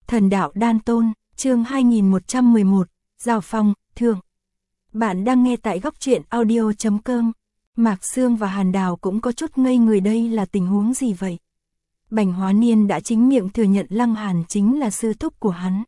Thần đạo đan tôn, chương 2111, Giao Phong, Thượng. Bạn đang nghe tại góc truyện audio.com. Mạc Sương và Hàn Đào cũng có chút ngây người, đây là tình huống gì vậy? Bành Hóa Niên đã chính miệng thừa nhận Lăng Hàn chính là sư thúc của hắn.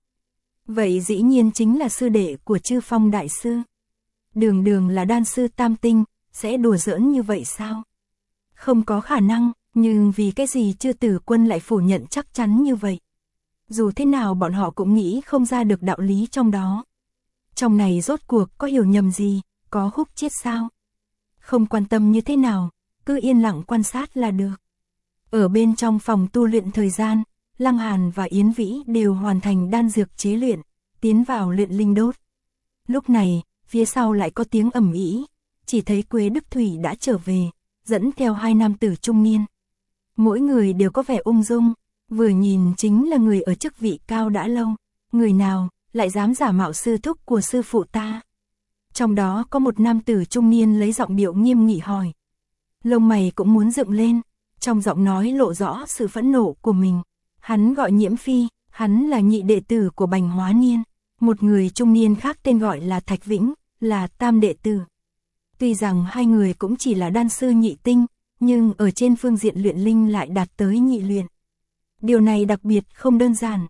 Vậy dĩ nhiên chính là sư đệ của Chư Phong đại sư. Đường đường là đan sư tam tinh, sẽ đùa giỡn như vậy sao? Không có khả năng, nhưng vì cái gì Chư Tử Quân lại phủ nhận chắc chắn như vậy? Dù thế nào bọn họ cũng nghĩ không ra được đạo lý trong đó. Trong này rốt cuộc có hiểu nhầm gì, có khúc chiết sao? Không quan tâm như thế nào, cứ yên lặng quan sát là được. Ở bên trong phòng tu luyện thời gian, Lăng Hàn và Yến Vĩ đều hoàn thành đan dược chế luyện, tiến vào luyện linh đốt. Lúc này, phía sau lại có tiếng ầm ĩ, chỉ thấy Quế Đức Thủy đã trở về, dẫn theo hai nam tử trung niên. Mỗi người đều có vẻ ung dung, vừa nhìn chính là người ở chức vị cao đã lâu, người nào lại dám giả mạo sư thúc của sư phụ ta. Trong đó có một nam tử trung niên lấy giọng điệu nghiêm nghị hỏi. Lông mày cũng muốn dựng lên, trong giọng nói lộ rõ sự phẫn nộ của mình. Hắn gọi Nhiễm Phi, hắn là nhị đệ tử của Bành Hóa Niên. Một người trung niên khác tên gọi là Thạch Vĩnh, là tam đệ tử. Tuy rằng hai người cũng chỉ là đan sư nhị tinh, nhưng ở trên phương diện luyện linh lại đạt tới nhị luyện. Điều này đặc biệt không đơn giản.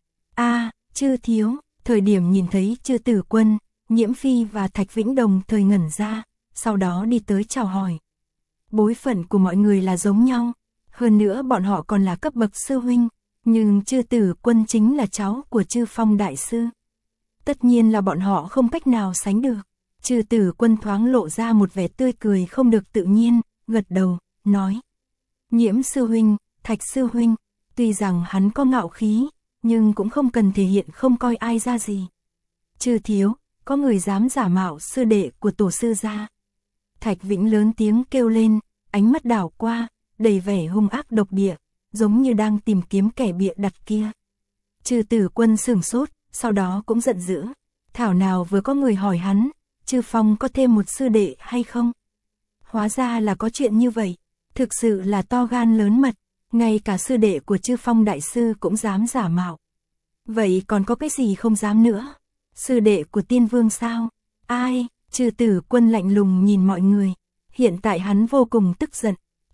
Chư thiếu, thời điểm nhìn thấy Chư Tử Quân, Nhiễm Phi và Thạch Vĩnh đồng thời ngẩn ra, sau đó đi tới chào hỏi. Bối phận của mọi người là giống nhau, hơn nữa bọn họ còn là cấp bậc sư huynh, nhưng Chư Tử Quân chính là cháu của Chư Phong đại sư. Tất nhiên là bọn họ không cách nào sánh được. Chư Tử Quân thoáng lộ ra một vẻ tươi cười không được tự nhiên, gật đầu, nói. Nhiễm sư huynh, Thạch sư huynh, tuy rằng hắn có ngạo khí, nhưng cũng không cần thể hiện không coi ai ra gì. Chư thiếu, có người dám giả mạo sư đệ của tổ sư gia. Thạch Vĩnh lớn tiếng kêu lên, ánh mắt đảo qua, đầy vẻ hung ác độc địa, giống như đang tìm kiếm kẻ bịa đặt kia. Chư Tử Quân sửng sốt, sau đó cũng giận dữ. Thảo nào vừa có người hỏi hắn, Chư Phong có thêm một sư đệ hay không? Hóa ra là có chuyện như vậy, thực sự là to gan lớn mật, ngay cả sư đệ của Chư Phong đại sư cũng dám giả mạo. Vậy còn có cái gì không dám nữa? Sư đệ của Tiên Vương sao? Ai? Chư Tử Quân lạnh lùng nhìn mọi người, hiện tại hắn vô cùng tức giận.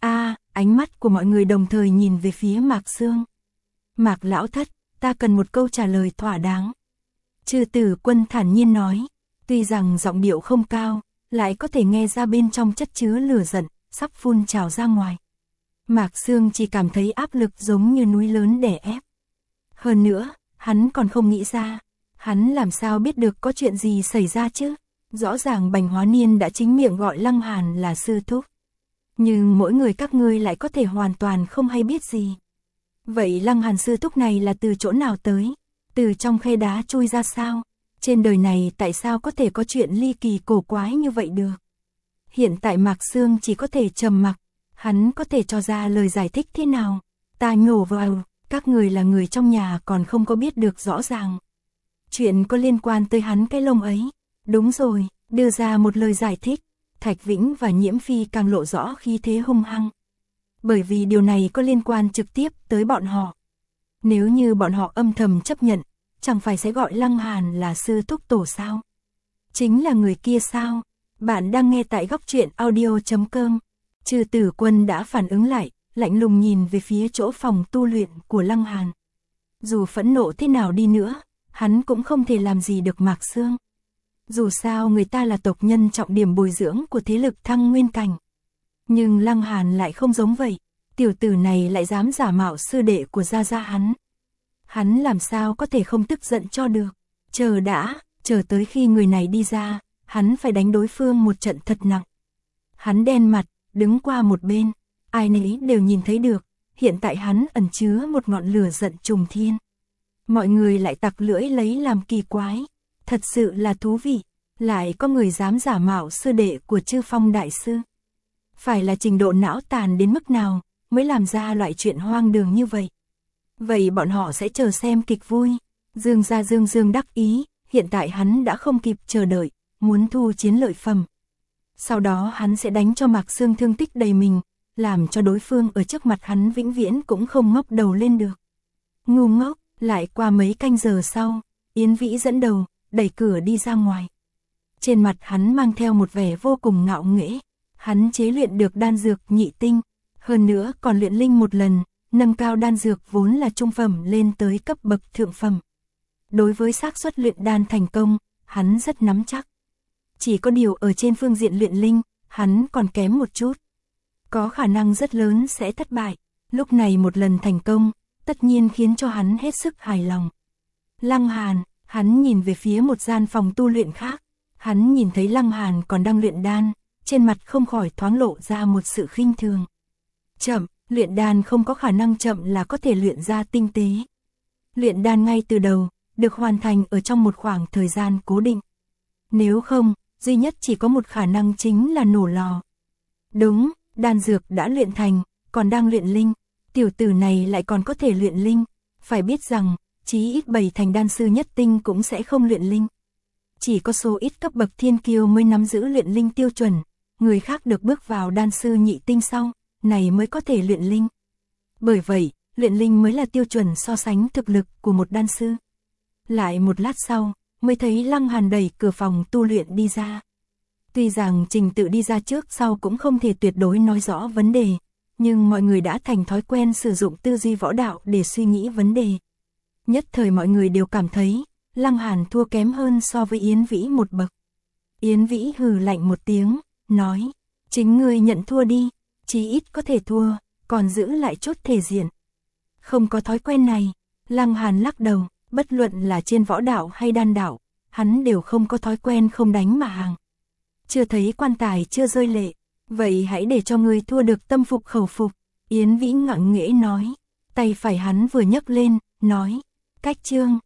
Ánh mắt của mọi người đồng thời nhìn về phía Mạc Sương. Mạc lão thất, ta cần một câu trả lời thỏa đáng. Chư Tử Quân thản nhiên nói, tuy rằng giọng điệu không cao, lại có thể nghe ra bên trong chất chứa lửa giận, sắp phun trào ra ngoài. Mạc Sương chỉ cảm thấy áp lực giống như núi lớn đè ép. Hơn nữa, hắn còn không nghĩ ra, hắn làm sao biết được có chuyện gì xảy ra chứ? Rõ ràng Bành Hóa Niên đã chính miệng gọi Lăng Hàn là sư thúc. Nhưng mỗi người các ngươi lại có thể hoàn toàn không hay biết gì. Vậy Lăng Hàn sư thúc này là từ chỗ nào tới? Từ trong khe đá chui ra sao? Trên đời này tại sao có thể có chuyện ly kỳ cổ quái như vậy được? Hiện tại Mạc Sương chỉ có thể trầm mặc, hắn có thể cho ra lời giải thích thế nào? Ta nhổ vào, các người là người trong nhà còn không có biết được rõ ràng. Chuyện có liên quan tới hắn cái lông ấy. Đúng rồi, đưa ra một lời giải thích. Thạch Vĩnh và Nhiễm Phi càng lộ rõ khí thế hung hăng. Bởi vì điều này có liên quan trực tiếp tới bọn họ. Nếu như bọn họ âm thầm chấp nhận, chẳng phải sẽ gọi Lăng Hàn là sư thúc tổ sao? Chính là người kia sao? Bạn đang nghe tại góc truyện audio.com. Chư Tử Quân đã phản ứng lại, lạnh lùng nhìn về phía chỗ phòng tu luyện của Lăng Hàn. Dù phẫn nộ thế nào đi nữa, hắn cũng không thể làm gì được Mạc Sương. Dù sao người ta là tộc nhân trọng điểm bồi dưỡng của thế lực thăng nguyên cảnh. Nhưng Lăng Hàn lại không giống vậy, tiểu tử này lại dám giả mạo sư đệ của gia gia hắn. Hắn làm sao có thể không tức giận cho được. Chờ tới khi người này đi ra, hắn phải đánh đối phương một trận thật nặng. Hắn đen mặt, đứng qua một bên, ai nấy đều nhìn thấy được, hiện tại hắn ẩn chứa một ngọn lửa giận trùng thiên. Mọi người lại tặc lưỡi lấy làm kỳ quái, thật sự là thú vị, lại có người dám giả mạo sư đệ của Chư Phong đại sư. Phải là trình độ não tàn đến mức nào mới làm ra loại chuyện hoang đường như vậy. Vậy bọn họ sẽ chờ xem kịch vui. Dương gia Dương đắc ý, hiện tại hắn đã không kịp chờ đợi, muốn thu chiến lợi phẩm. Sau đó hắn sẽ đánh cho Mạc Sương thương tích đầy mình, làm cho đối phương ở trước mặt hắn vĩnh viễn cũng không ngóc đầu lên được. Ngu ngốc, Lại qua mấy canh giờ sau, Yến Vĩ dẫn đầu, đẩy cửa đi ra ngoài. Trên mặt hắn mang theo một vẻ vô cùng ngạo nghễ. Hắn chế luyện được đan dược nhị tinh, hơn nữa còn luyện linh một lần, nâng cao đan dược vốn là trung phẩm lên tới cấp bậc thượng phẩm. Đối với xác suất luyện đan thành công, hắn rất nắm chắc. Chỉ có điều ở trên phương diện luyện linh, hắn còn kém một chút. Có khả năng rất lớn sẽ thất bại. Lúc này một lần thành công, tất nhiên khiến cho hắn hết sức hài lòng. Lăng Hàn, hắn nhìn về phía một gian phòng tu luyện khác. Hắn nhìn thấy Lăng Hàn còn đang luyện đan, trên mặt không khỏi thoáng lộ ra một sự khinh thường. Chậm, luyện đan không có khả năng chậm là có thể luyện ra tinh tế. Luyện đan ngay từ đầu, được hoàn thành ở trong một khoảng thời gian cố định. Nếu không, duy nhất chỉ có một khả năng chính là nổ lò. Đúng, đan dược đã luyện thành, còn đang luyện linh. Tiểu tử này lại còn có thể luyện linh. Phải biết rằng, chí ít 7 thành đan sư nhất tinh cũng sẽ không luyện linh. Chỉ có số ít cấp bậc thiên kiêu mới nắm giữ luyện linh tiêu chuẩn. Người khác được bước vào đan sư nhị tinh sau, này mới có thể luyện linh. Bởi vậy, luyện linh mới là tiêu chuẩn so sánh thực lực của một đan sư. Lại một lát sau, mới thấy Lăng Hàn đẩy cửa phòng tu luyện đi ra. Tuy rằng trình tự đi ra trước sau cũng không thể tuyệt đối nói rõ vấn đề, nhưng mọi người đã thành thói quen sử dụng tư duy võ đạo để suy nghĩ vấn đề. Nhất thời mọi người đều cảm thấy, Lăng Hàn thua kém hơn so với Yến Vĩ một bậc. Yến Vĩ hừ lạnh một tiếng, nói, chính ngươi nhận thua đi, chí ít có thể thua, còn giữ lại chút thể diện. Không có thói quen này, Lăng Hàn lắc đầu, bất luận là trên võ đạo hay đan đạo, hắn đều không có thói quen không đánh mà hàng. Chưa thấy quan tài chưa rơi lệ, vậy hãy để cho ngươi thua được tâm phục khẩu phục. Yến Vĩ ngạo nghễ nói, tay phải hắn vừa nhấc lên, nói, cách chương.